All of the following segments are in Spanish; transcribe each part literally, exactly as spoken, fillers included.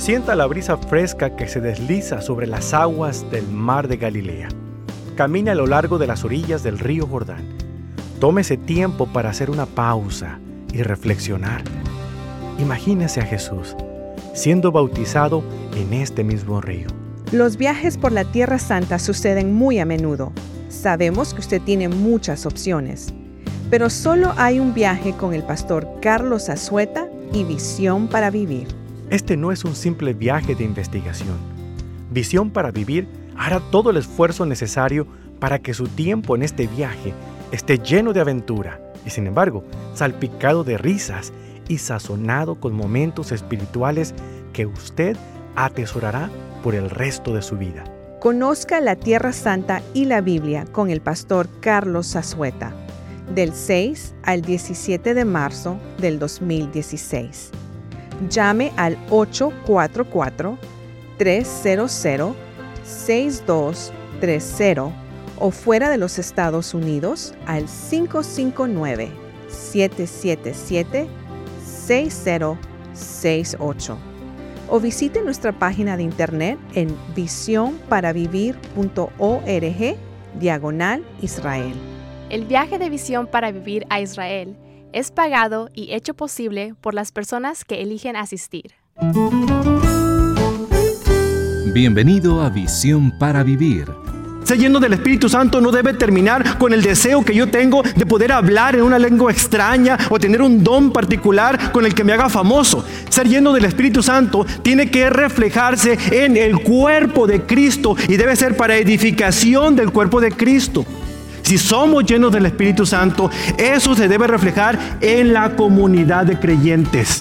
Sienta la brisa fresca que se desliza sobre las aguas del mar de Galilea. Camine a lo largo de las orillas del río Jordán. Tómese tiempo para hacer una pausa y reflexionar. Imagínese a Jesús siendo bautizado en este mismo río. Los viajes por la Tierra Santa suceden muy a menudo. Sabemos que usted tiene muchas opciones, pero solo hay un viaje con el pastor Carlos Azueta y Visión para Vivir. Este no es un simple viaje de investigación. Visión para Vivir hará todo el esfuerzo necesario para que su tiempo en este viaje esté lleno de aventura y, sin embargo, salpicado de risas y sazonado con momentos espirituales que usted atesorará por el resto de su vida. Conozca la Tierra Santa y la Biblia con el pastor Carlos Azueta, del seis al diecisiete de marzo del dos mil dieciséis. Llame al ocho cuatro cuatro, tres cero cero, seis dos tres cero o fuera de los Estados Unidos al cinco cinco nueve, siete siete siete, seis cero seis ocho. O visite nuestra página de internet en visión para vivir punto org diagonal Israel. El viaje de Visión para Vivir a Israel es pagado y hecho posible por las personas que eligen asistir. Bienvenido a Visión para Vivir. Ser lleno del Espíritu Santo no debe terminar con el deseo que yo tengo de poder hablar en una lengua extraña o tener un don particular con el que me haga famoso. Ser lleno del Espíritu Santo tiene que reflejarse en el cuerpo de Cristo y debe ser para edificación del cuerpo de Cristo. Si somos llenos del Espíritu Santo, eso se debe reflejar en la comunidad de creyentes.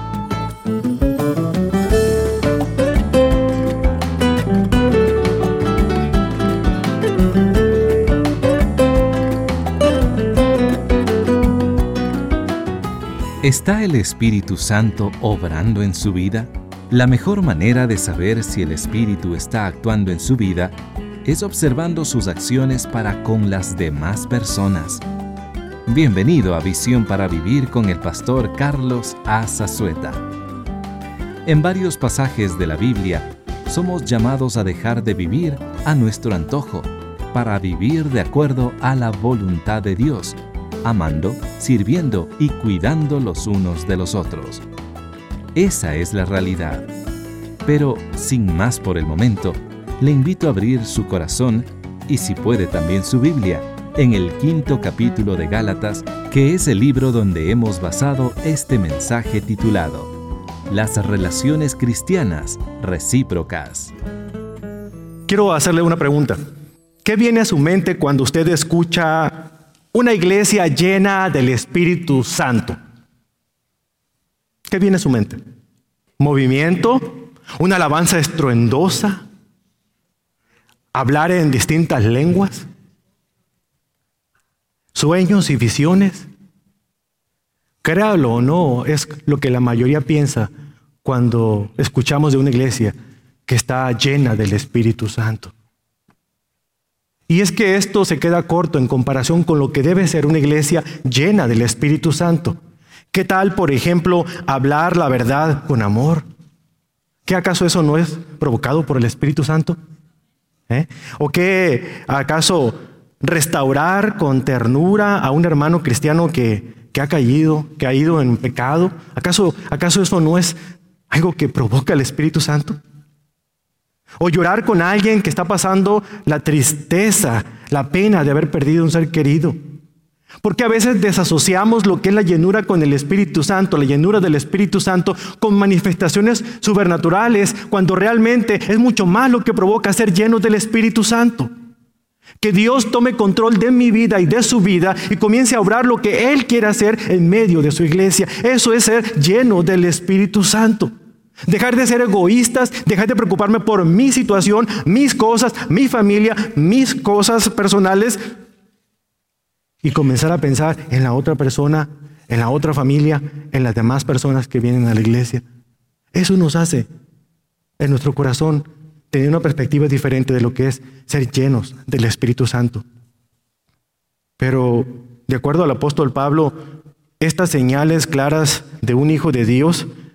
¿Está el Espíritu Santo obrando en su vida? La mejor manera de saber si el Espíritu está actuando en su vida es observando sus acciones para con las demás personas. Bienvenido a Visión para Vivir con el pastor Carlos Azueta. En varios pasajes de la Biblia, somos llamados a dejar de vivir a nuestro antojo, para vivir de acuerdo a la voluntad de Dios, amando, sirviendo y cuidando los unos de los otros. Esa es la realidad. Pero, sin más por el momento, le invito a abrir su corazón y, si puede, también su Biblia, en el quinto capítulo de Gálatas, que es el libro donde hemos basado este mensaje titulado Las relaciones cristianas recíprocas. Quiero hacerle una pregunta. ¿Qué viene a su mente cuando usted escucha una iglesia llena del Espíritu Santo? ¿Qué viene a su mente? ¿Movimiento? ¿Una alabanza estruendosa? ¿Hablar en distintas lenguas? ¿Sueños y visiones? Créalo o no, es lo que la mayoría piensa cuando escuchamos de una iglesia que está llena del Espíritu Santo. Y es que esto se queda corto en comparación con lo que debe ser una iglesia llena del Espíritu Santo. ¿Qué tal, por ejemplo, hablar la verdad con amor? ¿Qué acaso eso no es provocado por el Espíritu Santo? ¿Eh? ¿O qué acaso restaurar con ternura a un hermano cristiano que, que ha caído, que ha ido en pecado? ¿Acaso, acaso eso no es algo que provoca el Espíritu Santo? O llorar con alguien que está pasando la tristeza, la pena de haber perdido un ser querido. Porque a veces desasociamos lo que es la llenura con el Espíritu Santo, la llenura del Espíritu Santo con manifestaciones sobrenaturales, cuando realmente es mucho más lo que provoca ser llenos del Espíritu Santo. Que Dios tome control de mi vida y de su vida y comience a obrar lo que Él quiere hacer en medio de su iglesia. Eso es ser lleno del Espíritu Santo. Dejar de ser egoístas, dejar de preocuparme por mi situación, mis cosas, mi familia, mis cosas personales y comenzar a pensar en la otra persona, en la otra familia, en las demás personas que vienen a la iglesia. Eso nos hace en nuestro corazón tener una perspectiva diferente de lo que es ser llenos del Espíritu Santo. Pero de acuerdo al apóstol Pablo, estas señales claras de un hijo de Dios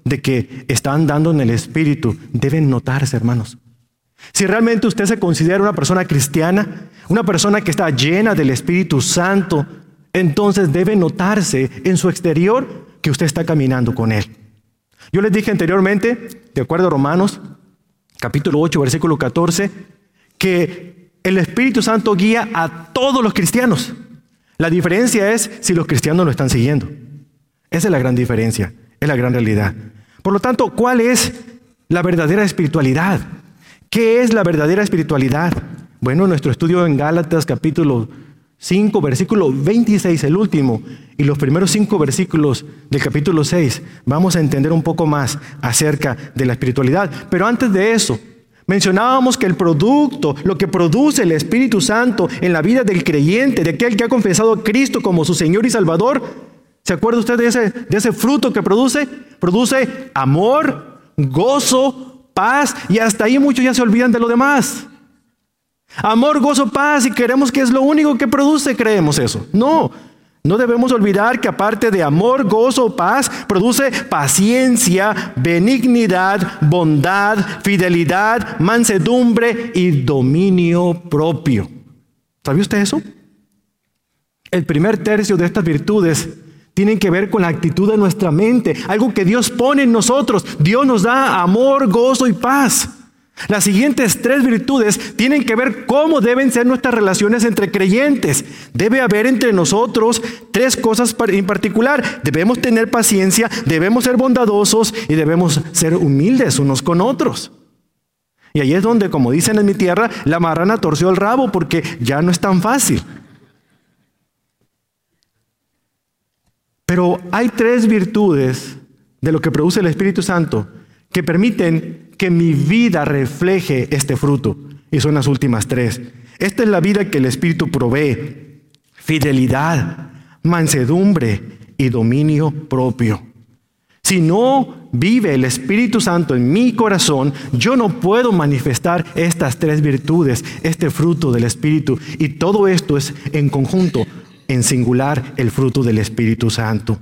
de que están andando en el Espíritu deben notarse, hermanos. Si realmente usted se considera una persona cristiana, una persona que está llena del Espíritu Santo, entonces debe notarse en su exterior que usted está caminando con Él. Yo les dije anteriormente, de acuerdo a Romanos, capítulo ocho, versículo catorce, que el Espíritu Santo guía a todos los cristianos. La diferencia es si los cristianos lo están siguiendo. Esa es la gran diferencia, es la gran realidad. Por lo tanto, ¿cuál es la verdadera espiritualidad? ¿Qué es la verdadera espiritualidad? Bueno, nuestro estudio en Gálatas capítulo cinco, versículo veintiséis, el último, y los primeros cinco versículos del capítulo seis, vamos a entender un poco más acerca de la espiritualidad. Pero antes de eso, mencionábamos que el producto, lo que produce el Espíritu Santo en la vida del creyente, de aquel que ha confesado a Cristo como su Señor y Salvador, ¿se acuerda usted de ese, de ese fruto que produce? Produce amor, gozo, paz, y hasta ahí muchos ya se olvidan de lo demás. Amor, gozo, paz, y queremos que es lo único que produce, creemos eso. No, no debemos olvidar que aparte de amor, gozo, paz, produce paciencia, benignidad, bondad, fidelidad, mansedumbre y dominio propio. ¿Sabe usted eso? El primer tercio de estas virtudes tienen que ver con la actitud de nuestra mente, algo que Dios pone en nosotros. Dios nos da amor, gozo y paz. Las siguientes tres virtudes tienen que ver cómo deben ser nuestras relaciones entre creyentes. Debe haber entre nosotros tres cosas en particular. Debemos tener paciencia, debemos ser bondadosos y debemos ser humildes unos con otros. Y ahí es donde, como dicen en mi tierra, la marrana torció el rabo, porque ya no es tan fácil. Pero hay tres virtudes de lo que produce el Espíritu Santo que permiten que mi vida refleje este fruto. Y son las últimas tres. Esta es la vida que el Espíritu provee: fidelidad, mansedumbre y dominio propio. Si no vive el Espíritu Santo en mi corazón, yo no puedo manifestar estas tres virtudes, este fruto del Espíritu. Y todo esto es en conjunto, en singular, el fruto del Espíritu Santo.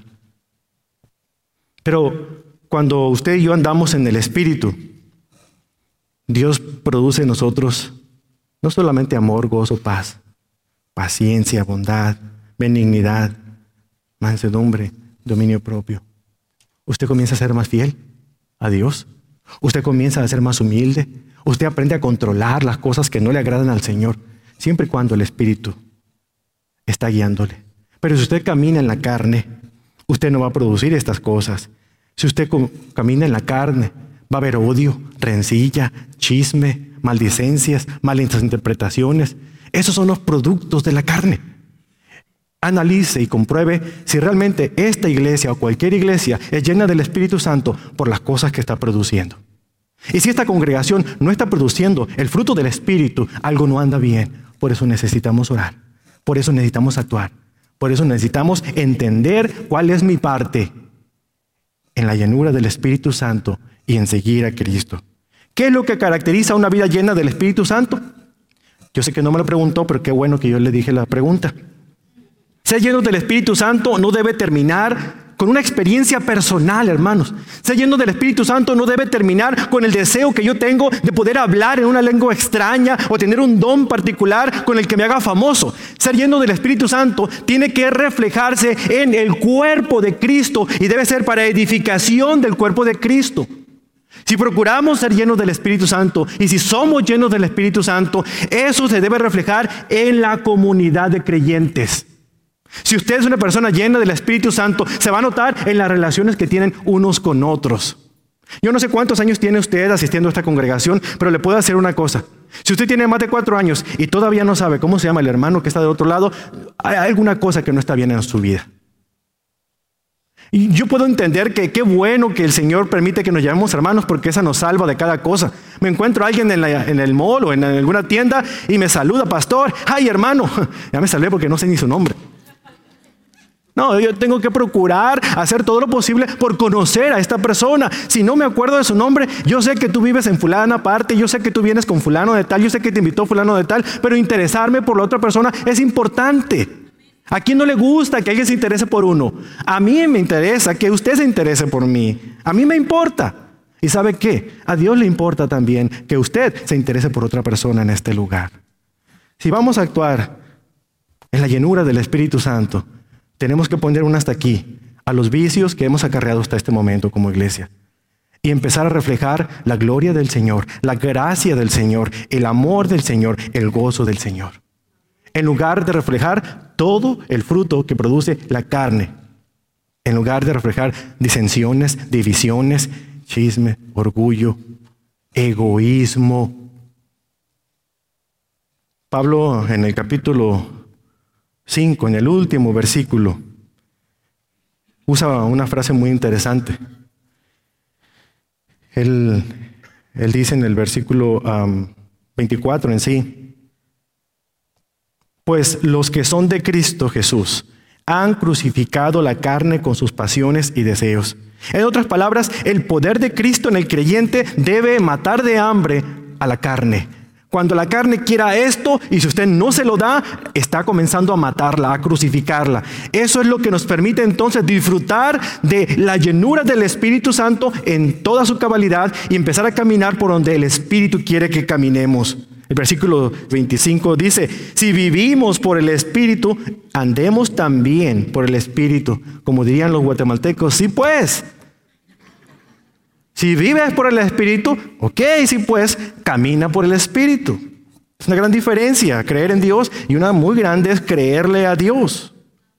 Pero cuando usted y yo andamos en el Espíritu, Dios produce en nosotros no solamente amor, gozo, paz, paciencia, bondad, benignidad, mansedumbre, dominio propio. Usted comienza a ser más fiel a Dios. Usted comienza a ser más humilde. Usted aprende a controlar las cosas que no le agradan al Señor, siempre y cuando el Espíritu está guiándole. Pero si usted camina en la carne, usted no va a producir estas cosas. Si usted camina en la carne, va a haber odio, rencilla, chisme, maldicencias, malas interpretaciones. Esos son los productos de la carne. Analice y compruebe si realmente esta iglesia o cualquier iglesia es llena del Espíritu Santo por las cosas que está produciendo. Y si esta congregación no está produciendo el fruto del Espíritu, algo no anda bien. Por eso necesitamos orar. Por eso necesitamos actuar. Por eso necesitamos entender cuál es mi parte en la llenura del Espíritu Santo y en seguir a Cristo. ¿Qué es lo que caracteriza una vida llena del Espíritu Santo? Yo sé que no me lo preguntó, pero qué bueno que yo le dije la pregunta. Ser lleno del Espíritu Santo no debe terminar con una experiencia personal, hermanos. Ser lleno del Espíritu Santo no debe terminar con el deseo que yo tengo de poder hablar en una lengua extraña o tener un don particular con el que me haga famoso. Ser lleno del Espíritu Santo tiene que reflejarse en el cuerpo de Cristo y debe ser para edificación del cuerpo de Cristo. Si procuramos ser llenos del Espíritu Santo y si somos llenos del Espíritu Santo, eso se debe reflejar en la comunidad de creyentes. Si usted es una persona llena del Espíritu Santo, se va a notar en las relaciones que tienen unos con otros. Yo no sé cuántos años tiene usted asistiendo a esta congregación, pero le puedo hacer una cosa. Si usted tiene más de cuatro años y todavía no sabe cómo se llama el hermano que está del otro lado, hay alguna cosa que no está bien en su vida. Y yo puedo entender que qué bueno que el Señor permite que nos llamemos hermanos, porque esa nos salva de cada cosa. Me encuentro a alguien en, la, en el mall o en alguna tienda y me saluda: pastor, ay hermano. Ya me salvé porque no sé ni su nombre. No, yo tengo que procurar hacer todo lo posible por conocer a esta persona. Si no me acuerdo de su nombre, yo sé que tú vives en fulana parte, yo sé que tú vienes con fulano de tal, yo sé que te invitó fulano de tal, pero interesarme por la otra persona es importante. ¿A quién no le gusta que alguien se interese por uno? A mí me interesa que usted se interese por mí. A mí me importa. ¿Y sabe qué? A Dios le importa también que usted se interese por otra persona en este lugar. Si vamos a actuar en la llenura del Espíritu Santo, tenemos que poner un hasta aquí a los vicios que hemos acarreado hasta este momento como iglesia y empezar a reflejar la gloria del Señor, la gracia del Señor, el amor del Señor, el gozo del Señor. En lugar de reflejar todo el fruto que produce la carne, en lugar de reflejar disensiones, divisiones, chisme, orgullo, egoísmo. Pablo en el capítulo cinco, en el último versículo, usa una frase muy interesante. Él, él dice en el versículo um, veinticuatro en sí, pues los que son de Cristo Jesús han crucificado la carne con sus pasiones y deseos. En otras palabras, el poder de Cristo en el creyente debe matar de hambre a la carne. Cuando la carne quiera esto y si usted no se lo da, está comenzando a matarla, a crucificarla. Eso es lo que nos permite entonces disfrutar de la llenura del Espíritu Santo en toda su cabalidad y empezar a caminar por donde el Espíritu quiere que caminemos. El versículo veinticinco dice, si vivimos por el Espíritu, andemos también por el Espíritu. Como dirían los guatemaltecos, sí pues. Si vives por el Espíritu, ok, sí pues, camina por el Espíritu. Es una gran diferencia creer en Dios y una muy grande es creerle a Dios.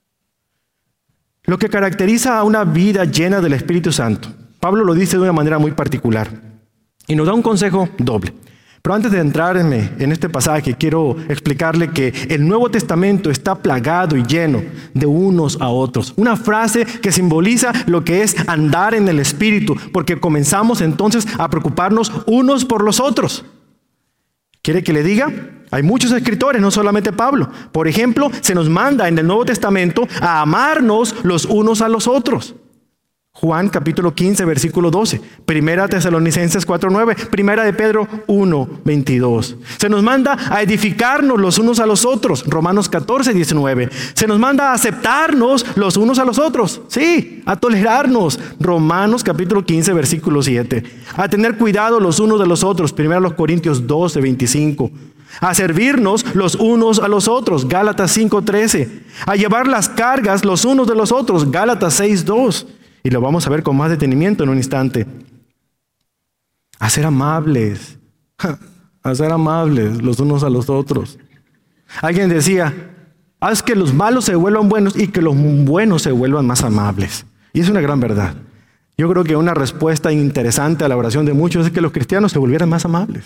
Lo que caracteriza a una vida llena del Espíritu Santo, Pablo lo dice de una manera muy particular y nos da un consejo doble. Pero antes de entrarme en este pasaje, quiero explicarle que el Nuevo Testamento está plagado y lleno de unos a otros. Una frase que simboliza lo que es andar en el Espíritu, porque comenzamos entonces a preocuparnos unos por los otros. ¿Quiere que le diga? Hay muchos escritores, no solamente Pablo. Por ejemplo, se nos manda en el Nuevo Testamento a amarnos los unos a los otros. Juan capítulo quince, versículo doce. Primera Tesalonicenses cuatro nueve. Primera de Pedro uno veintidós. Se nos manda a edificarnos los unos a los otros. Romanos catorce diecinueve. Se nos manda a aceptarnos los unos a los otros. Sí, a tolerarnos. Romanos capítulo quince, versículo siete. A tener cuidado los unos de los otros. Primera los Corintios doce veinticinco. A servirnos los unos a los otros. Gálatas cinco trece. A llevar las cargas los unos de los otros. Gálatas seis dos. Y lo vamos a ver con más detenimiento en un instante. A ser amables. A ser amables los unos a los otros. Alguien decía, haz que los malos se vuelvan buenos y que los buenos se vuelvan más amables. Y es una gran verdad. Yo creo que una respuesta interesante a la oración de muchos es que los cristianos se volvieran más amables.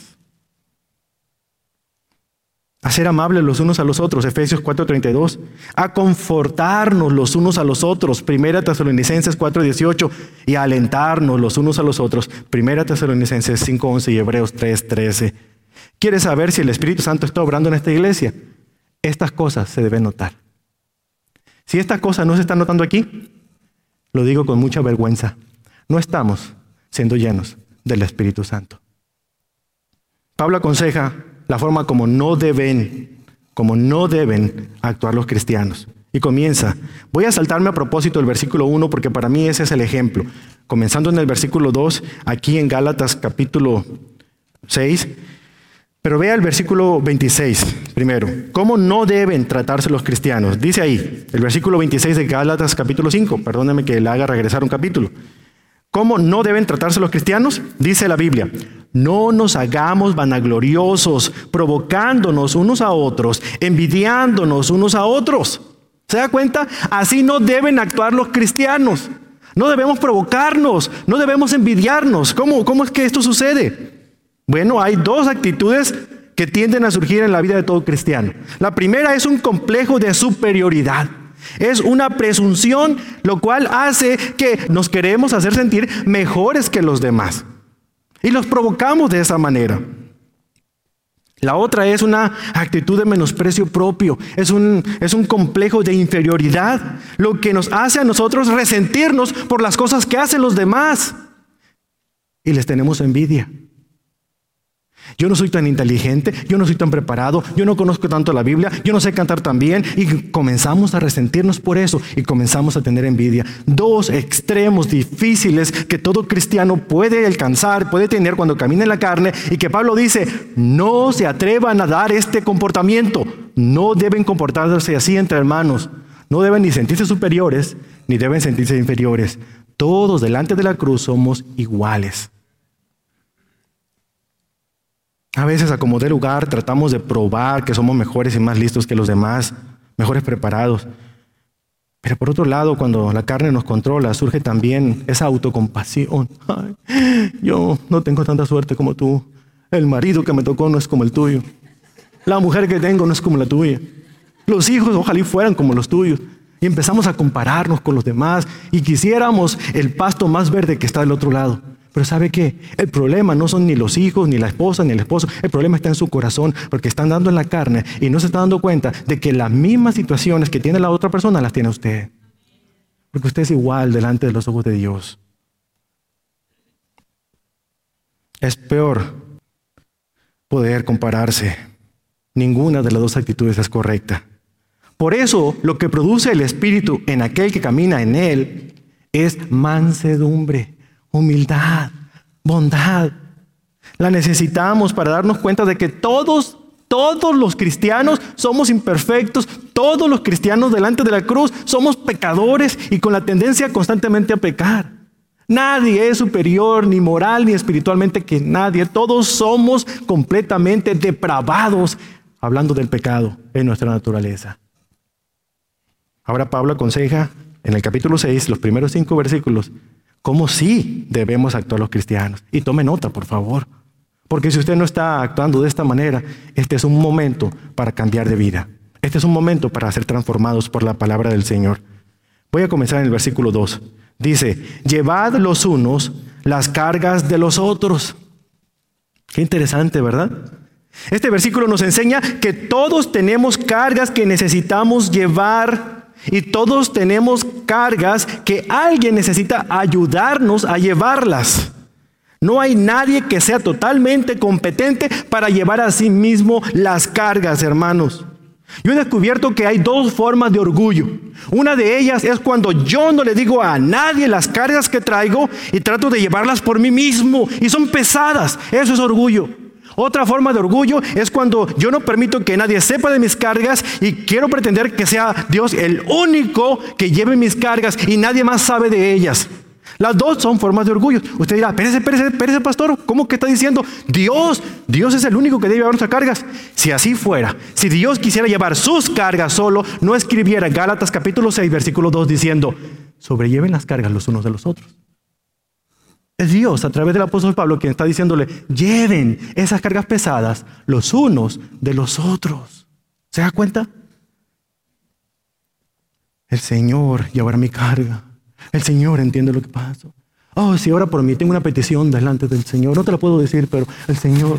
A ser amables los unos a los otros, Efesios cuatro treinta y dos. A confortarnos los unos a los otros, Primera Tesalonicenses cuatro dieciocho. Y a alentarnos los unos a los otros, Primera Tesalonicenses cinco once y Hebreos tres trece. ¿Quieres saber si el Espíritu Santo está obrando en esta iglesia? Estas cosas se deben notar. Si estas cosas no se están notando aquí, lo digo con mucha vergüenza, no estamos siendo llenos del Espíritu Santo. Pablo aconseja la forma como no deben, como no deben actuar los cristianos. Y comienza. Voy a saltarme a propósito el versículo uno porque para mí ese es el ejemplo. Comenzando en el versículo dos, aquí en Gálatas capítulo seis. Pero vea el versículo veintiséis primero. ¿Cómo no deben tratarse los cristianos? Dice ahí, el versículo veintiséis de Gálatas capítulo cinco. Perdóneme que le haga regresar un capítulo. ¿Cómo no deben tratarse los cristianos? Dice la Biblia. No nos hagamos vanagloriosos, provocándonos unos a otros, envidiándonos unos a otros. ¿Se da cuenta? Así no deben actuar los cristianos. No debemos provocarnos, no debemos envidiarnos. ¿Cómo, cómo es que esto sucede? Bueno, hay dos actitudes que tienden a surgir en la vida de todo cristiano. La primera es un complejo de superioridad. Es una presunción, lo cual hace que nos queremos hacer sentir mejores que los demás. Y los provocamos de esa manera. La otra es una actitud de menosprecio propio. Es un, es un complejo de inferioridad, lo que nos hace a nosotros resentirnos por las cosas que hacen los demás. Y les tenemos envidia. Yo no soy tan inteligente, yo no soy tan preparado, yo no conozco tanto la Biblia, yo no sé cantar tan bien. Y comenzamos a resentirnos por eso y comenzamos a tener envidia. Dos extremos difíciles que todo cristiano puede alcanzar, puede tener cuando camina en la carne, y que Pablo dice, no se atrevan a dar este comportamiento. No deben comportarse así entre hermanos. No deben ni sentirse superiores, ni deben sentirse inferiores. Todos delante de la cruz somos iguales. A veces a como dé lugar tratamos de probar que somos mejores y más listos que los demás, mejores preparados. Pero por otro lado, cuando la carne nos controla, surge también esa autocompasión. Ay, yo no tengo tanta suerte como tú. El marido que me tocó no es como el tuyo. La mujer que tengo no es como la tuya. Los hijos ojalá fueran como los tuyos. Y empezamos a compararnos con los demás y quisiéramos el pasto más verde que está del otro lado. Pero ¿sabe qué? El problema no son ni los hijos, ni la esposa, ni el esposo. El problema está en su corazón, porque están dando en la carne y no se está dando cuenta de que las mismas situaciones que tiene la otra persona las tiene usted. Porque usted es igual delante de los ojos de Dios. Es peor poder compararse. Ninguna de las dos actitudes es correcta. Por eso, lo que produce el Espíritu en aquel que camina en él es mansedumbre, humildad, bondad. La necesitamos para darnos cuenta de que todos, todos los cristianos somos imperfectos. Todos los cristianos delante de la cruz somos pecadores y con la tendencia constantemente a pecar. Nadie es superior ni moral ni espiritualmente que nadie. Todos somos completamente depravados, hablando del pecado en nuestra naturaleza. Ahora Pablo aconseja en el capítulo seis, los primeros cinco versículos, cómo sí debemos actuar los cristianos. Y tome nota, por favor. Porque si usted no está actuando de esta manera, este es un momento para cambiar de vida. Este es un momento para ser transformados por la palabra del Señor. Voy a comenzar en el versículo dos. Dice, llevad los unos las cargas de los otros. Qué interesante, ¿verdad? Este versículo nos enseña que todos tenemos cargas que necesitamos llevar. Y todos tenemos cargas que alguien necesita ayudarnos a llevarlas. No hay nadie que sea totalmente competente para llevar a sí mismo las cargas, hermanos. Yo he descubierto que hay dos formas de orgullo. Una de ellas es cuando yo no le digo a nadie las cargas que traigo y trato de llevarlas por mí mismo. Y son pesadas. Eso es orgullo. Otra forma de orgullo es cuando yo no permito que nadie sepa de mis cargas y quiero pretender que sea Dios el único que lleve mis cargas y nadie más sabe de ellas. Las dos son formas de orgullo. Usted dirá, espérese, espérese, espérese, pastor, ¿cómo que está diciendo? Dios, Dios es el único que debe llevar nuestras cargas. Si así fuera, si Dios quisiera llevar sus cargas solo, no escribiera Gálatas capítulo seis, versículo dos diciendo, sobrelleven las cargas los unos de los otros. Es Dios, a través del apóstol Pablo, quien está diciéndole, lleven esas cargas pesadas los unos de los otros. ¿Se da cuenta? El Señor llevará mi carga. El Señor entiende lo que pasa. Oh, si ora por mí, tengo una petición delante del Señor. No te la puedo decir, pero el Señor.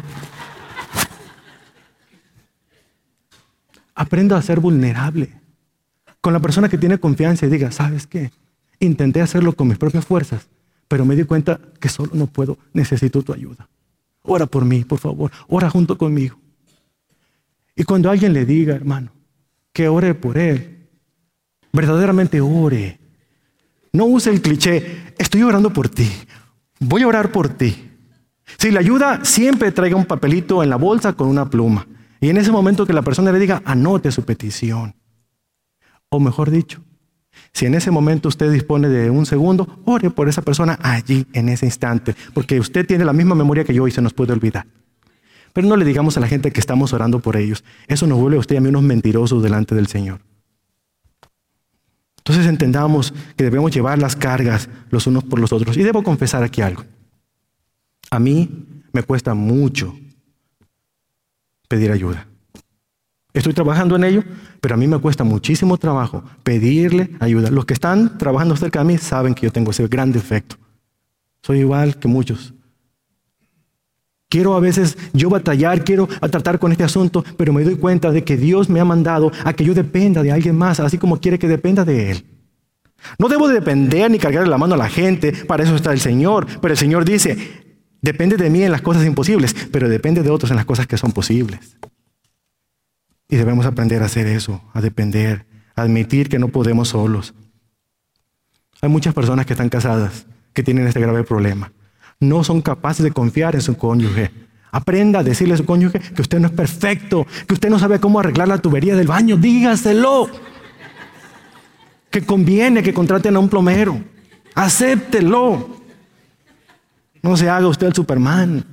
Aprenda a ser vulnerable con la persona que tiene confianza y diga, ¿sabes qué? Intenté hacerlo con mis propias fuerzas, pero me di cuenta que solo no puedo, necesito tu ayuda. Ora por mí, por favor, ora junto conmigo. Y cuando alguien le diga, hermano, que ore por él, verdaderamente ore. No use el cliché, estoy orando por ti, voy a orar por ti. Si le ayuda, siempre traiga un papelito en la bolsa con una pluma. Y en ese momento que la persona le diga, anote su petición. O mejor dicho, si en ese momento usted dispone de un segundo, ore por esa persona allí, en ese instante. Porque usted tiene la misma memoria que yo y se nos puede olvidar. Pero no le digamos a la gente que estamos orando por ellos. Eso nos vuelve a usted y a mí unos mentirosos delante del Señor. Entonces entendamos que debemos llevar las cargas los unos por los otros. Y debo confesar aquí algo. A mí me cuesta mucho pedir ayuda. Estoy trabajando en ello, pero a mí me cuesta muchísimo trabajo pedirle ayuda. Los que están trabajando cerca de mí saben que yo tengo ese gran defecto. Soy igual que muchos. Quiero a veces yo batallar, quiero tratar con este asunto, pero me doy cuenta de que Dios me ha mandado a que yo dependa de alguien más, así como quiere que dependa de Él. No debo de depender ni cargarle la mano a la gente, para eso está el Señor. Pero el Señor dice, Depende de mí en las cosas imposibles, pero depende de otros en las cosas que son posibles. Y debemos aprender a hacer eso, a depender, a admitir que no podemos solos. Hay muchas personas que están casadas que tienen este grave problema. No son capaces de confiar en su cónyuge. Aprenda a decirle a su cónyuge que usted no es perfecto, que usted no sabe cómo arreglar la tubería del baño. Dígaselo. Que conviene que contraten a un plomero. Acéptelo. No se haga usted el Superman.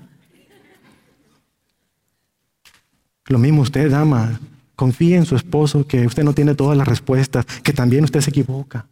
Lo mismo usted, dama. Confíe en su esposo que usted no tiene todas las respuestas, que también usted se equivoca.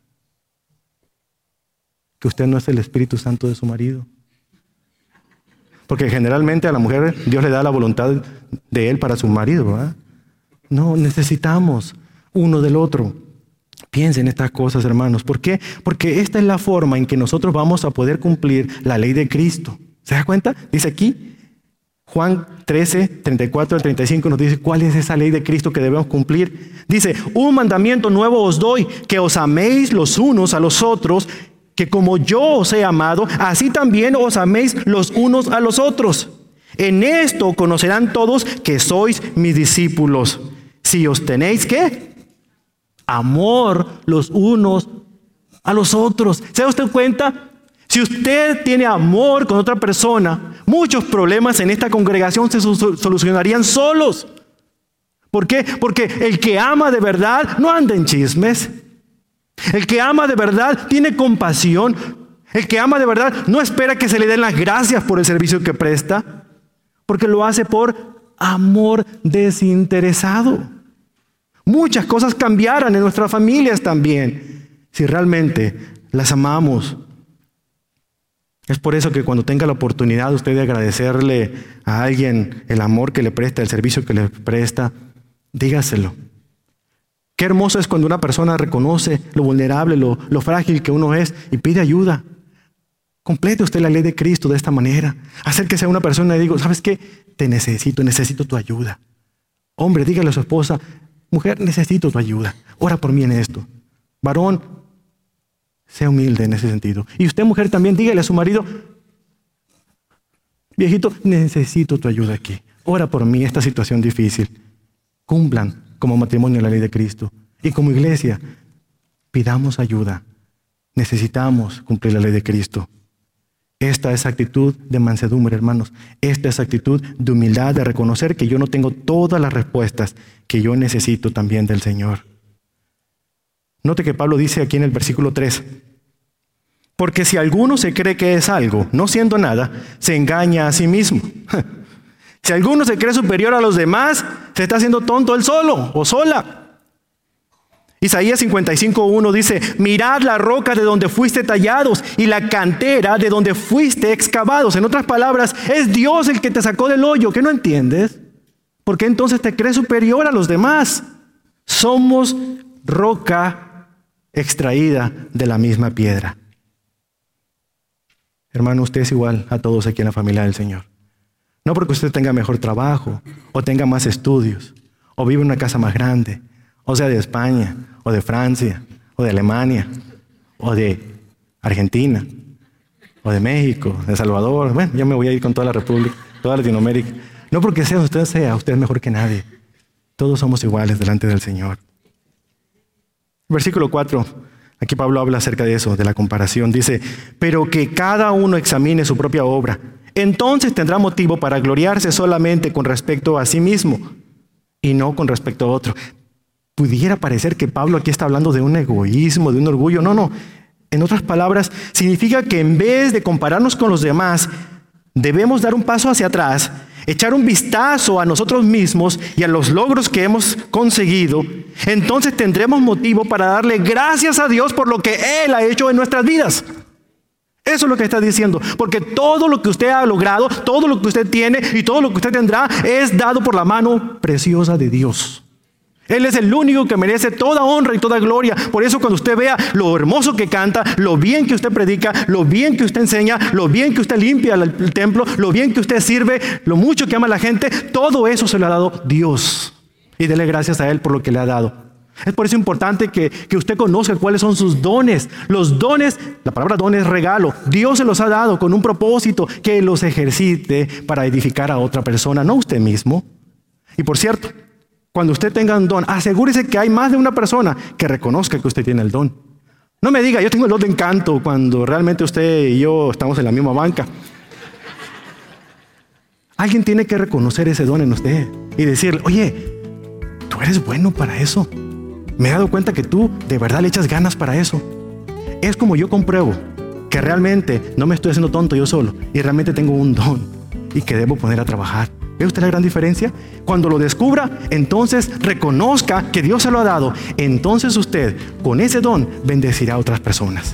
Que usted no es el Espíritu Santo de su marido. Porque generalmente a la mujer Dios le da la voluntad de él para su marido, ¿verdad? No, necesitamos uno del otro. Piensen en estas cosas, hermanos. ¿Por qué? Porque esta es la forma en que nosotros vamos a poder cumplir la ley de Cristo. ¿Se da cuenta? Dice aquí, Juan trece, treinta y cuatro al treinta y cinco nos dice cuál es esa ley de Cristo que debemos cumplir. Dice, un mandamiento nuevo os doy, que os améis los unos a los otros, que como yo os he amado, así también os améis los unos a los otros. En esto conocerán todos que sois mis discípulos. Si os tenéis, ¿qué? Amor los unos a los otros. ¿Se da usted cuenta? Si usted tiene amor con otra persona, muchos problemas en esta congregación se solucionarían solos. ¿Por qué? Porque el que ama de verdad no anda en chismes. El que ama de verdad tiene compasión. El que ama de verdad no espera que se le den las gracias por el servicio que presta, porque lo hace por amor desinteresado. Muchas cosas cambiarán en nuestras familias también, si realmente las amamos. Es por eso que cuando tenga la oportunidad usted de agradecerle a alguien el amor que le presta, el servicio que le presta, dígaselo. Qué hermoso es cuando una persona reconoce lo vulnerable, lo, lo frágil que uno es y pide ayuda. Complete usted la ley de Cristo de esta manera. Acérquese a una persona y diga, ¿sabes qué? Te necesito, necesito tu ayuda. Hombre, dígale a su esposa, mujer, necesito tu ayuda. Ora por mí en esto. Varón, sea humilde en ese sentido. Y usted, mujer, también dígale a su marido, viejito, necesito tu ayuda aquí. Ora por mí esta situación difícil. Cumplan como matrimonio la ley de Cristo. Y como iglesia, pidamos ayuda. Necesitamos cumplir la ley de Cristo. Esta es actitud de mansedumbre, hermanos. Esta es actitud de humildad, de reconocer que yo no tengo todas las respuestas que yo necesito también del Señor. Note que Pablo dice aquí en el versículo tres, porque si alguno se cree que es algo, no siendo nada, se engaña a sí mismo. Si alguno se cree superior a los demás, se está haciendo tonto él solo o sola. Isaías cincuenta y cinco uno dice, mirad la roca de donde fuiste tallados y la cantera de donde fuiste excavados. En otras palabras, es Dios el que te sacó del hoyo. ¿Qué no entiendes? ¿Por qué entonces te crees superior a los demás? Somos roca extraída de la misma piedra. Hermano, usted es igual a todos aquí en la familia del Señor. No porque usted tenga mejor trabajo, o tenga más estudios, o vive en una casa más grande, o sea de España, o de Francia, o de Alemania, o de Argentina, o de México, de Salvador. Bueno, yo me voy a ir con toda la República, toda Latinoamérica. No porque sea usted sea, usted es mejor que nadie. Todos somos iguales delante del Señor. Versículo cuatro, aquí Pablo habla acerca de eso, de la comparación. Dice, pero que cada uno examine su propia obra. Entonces tendrá motivo para gloriarse solamente con respecto a sí mismo y no con respecto a otro. Pudiera parecer que Pablo aquí está hablando de un egoísmo, de un orgullo. No, no. En otras palabras, significa que en vez de compararnos con los demás, debemos dar un paso hacia atrás, echar un vistazo a nosotros mismos y a los logros que hemos conseguido. Entonces tendremos motivo para darle gracias a Dios por lo que Él ha hecho en nuestras vidas. Eso es lo que está diciendo, porque todo lo que usted ha logrado, todo lo que usted tiene y todo lo que usted tendrá es dado por la mano preciosa de Dios. Él es el único que merece toda honra y toda gloria. Por eso cuando usted vea lo hermoso que canta, lo bien que usted predica, lo bien que usted enseña, lo bien que usted limpia el templo, lo bien que usted sirve, lo mucho que ama a la gente, todo eso se lo ha dado Dios. Y dele gracias a Él por lo que le ha dado. Es por eso importante que, que usted conozca cuáles son sus dones. Los dones, la palabra don es regalo. Dios se los ha dado con un propósito, que los ejercite para edificar a otra persona, no usted mismo. Y por cierto, cuando usted tenga un don, asegúrese que hay más de una persona que reconozca que usted tiene el don. No me diga, yo tengo el don de encanto, cuando realmente usted y yo estamos en la misma banca. Alguien tiene que reconocer ese don en usted y decirle, oye, tú eres bueno para eso. Me he dado cuenta que tú de verdad le echas ganas para eso. Es como yo compruebo que realmente no me estoy haciendo tonto yo solo y realmente tengo un don y que debo poner a trabajar. ¿Ve usted la gran diferencia? Cuando lo descubra, entonces reconozca que Dios se lo ha dado. Entonces usted, con ese don, bendecirá a otras personas.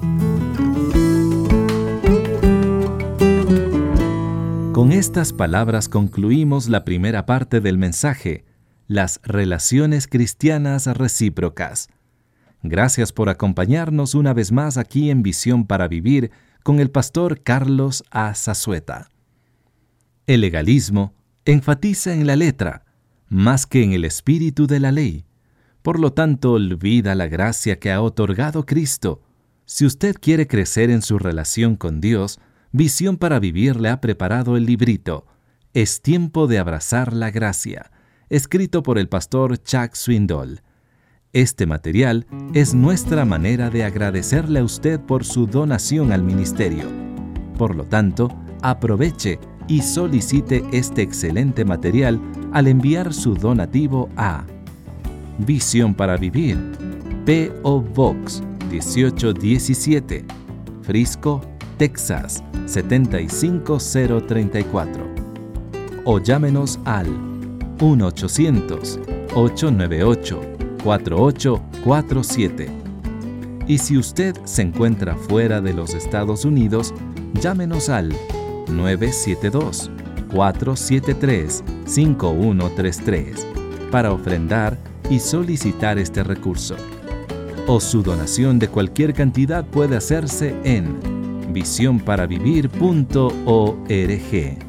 Con estas palabras concluimos la primera parte del mensaje, las relaciones cristianas recíprocas. Gracias por acompañarnos una vez más aquí en Visión para Vivir con el pastor Carlos A. Zazueta. El legalismo enfatiza en la letra, más que en el espíritu de la ley. Por lo tanto, olvida la gracia que ha otorgado Cristo. Si usted quiere crecer en su relación con Dios, Visión para Vivir le ha preparado el librito Es tiempo de abrazar la gracia, escrito por el pastor Chuck Swindoll. Este material es nuestra manera de agradecerle a usted por su donación al ministerio. Por lo tanto, aproveche y solicite este excelente material al enviar su donativo a Visión para Vivir, P O Box dieciocho diecisiete, Frisco, Texas siete cinco cero tres cuatro, o llámenos al uno ochocientos, ocho nueve ocho, cuatro ocho cuatro siete. Y si usted se encuentra fuera de los Estados Unidos, llámenos al nueve siete dos, cuatro siete tres, cinco uno tres tres para ofrendar y solicitar este recurso. O su donación de cualquier cantidad puede hacerse en visión para vivir punto org.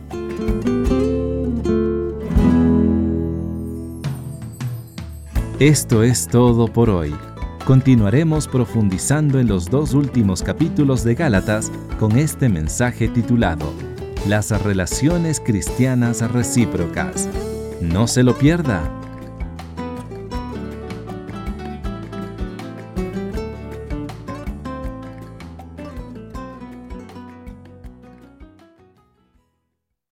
Esto es todo por hoy. Continuaremos profundizando en los dos últimos capítulos de Gálatas con este mensaje titulado Las relaciones cristianas recíprocas. No se lo pierda.